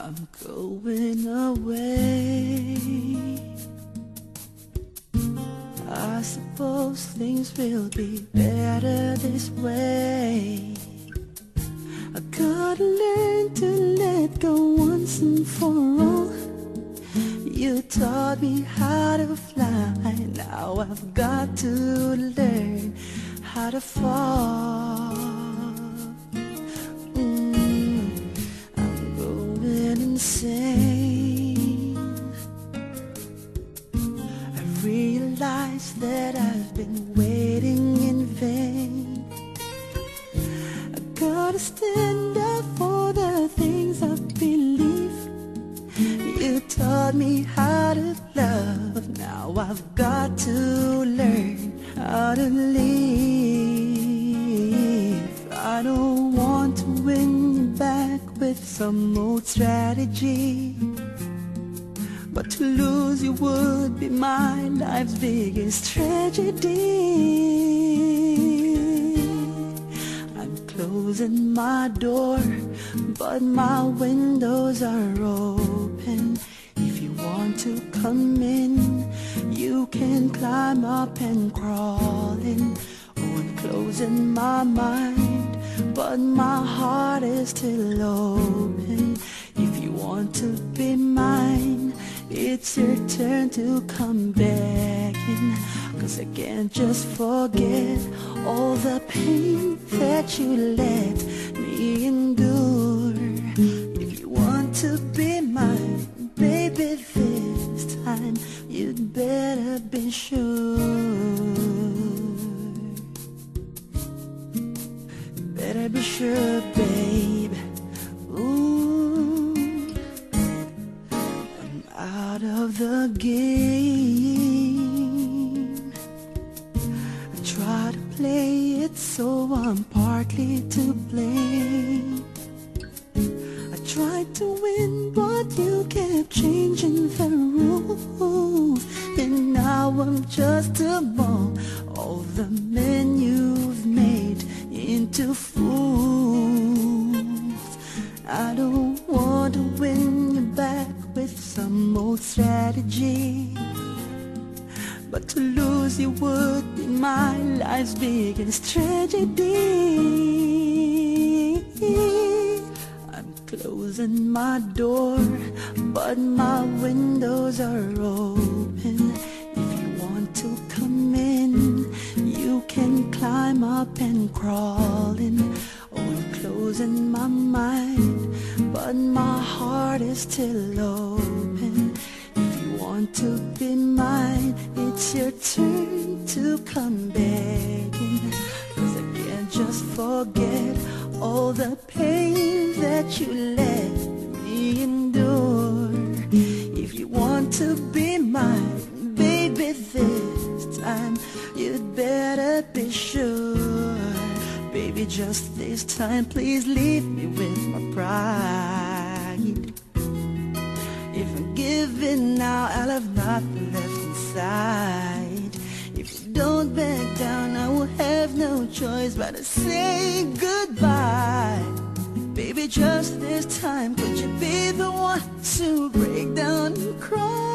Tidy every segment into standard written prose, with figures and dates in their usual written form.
I'm going away. I suppose things will be better this way. I gotta learn to let go once and for all. You taught me how to fly, now I've got to learn how to fall. I'm going insane. I realize that I've been waiting in vain. I gotta stand up for the things I believe. You taught me how to love, now I've got to learn how to live. I don't want to win you back with some old strategy, but to lose you would be my life's biggest tragedy. I'm closing my door, but my windows are open. If you want to come in, you can climb up and crawl in. Oh, I'm closing my mind, but my heart is still open. If you want to be mine, it's your turn to come back in. 'Cause I can't just forget all the pain that you let me endure. If you want to be mine, baby, this time you'd better be sure. Better be sure, babe. Ooh, I'm out of the game. I try to play it so I'm partly to blame. I tried to win, but you kept changing the rules, and now I'm just a ball. All the men you've made into fools. I don't want to win you back with some old strategy, but to lose you would be my life's biggest tragedy. I'm closing my door, but my windows are open. If you want to come in, you can climb up and crawl in. Oh, I'm closing my mind, but my heart is still open. If you want to be mine, it's your turn to come back in. 'Cause I can't just forget all the pain that you let me endure. If you want to be mine, baby, this time you'd better be sure. Baby, just this time, please leave me with my pride. If I'm giving now, I'll have nothing left inside. If you don't back down, I will have no choice but to say goodbye. Baby, just this time, could you be the one to break down and cry?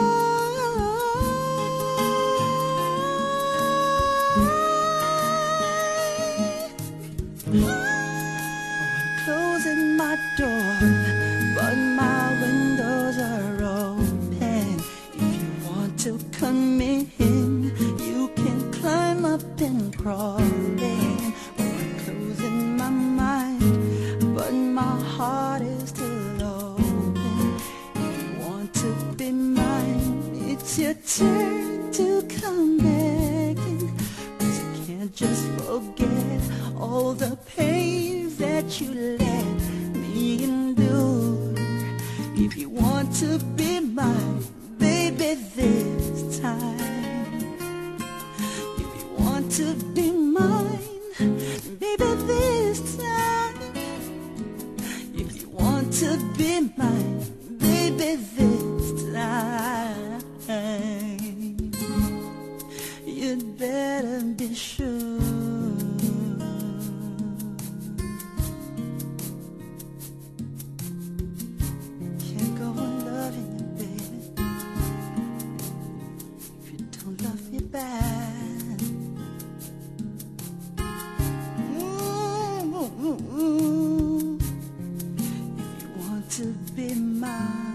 Oh, I'm closing my door, but my windows are open. If you want to come in, you can climb up and crawl in. Oh, I'm closing my mind, but my heart is still open. If you want to be mine, it's your turn to come back in. 'Cause you can't just forget all the pain that you let me endure. If you want to be mine, baby, this time. If you want to be mine, baby, this time. If you want to be mine, baby, this time, you'd better be sure. to be mine.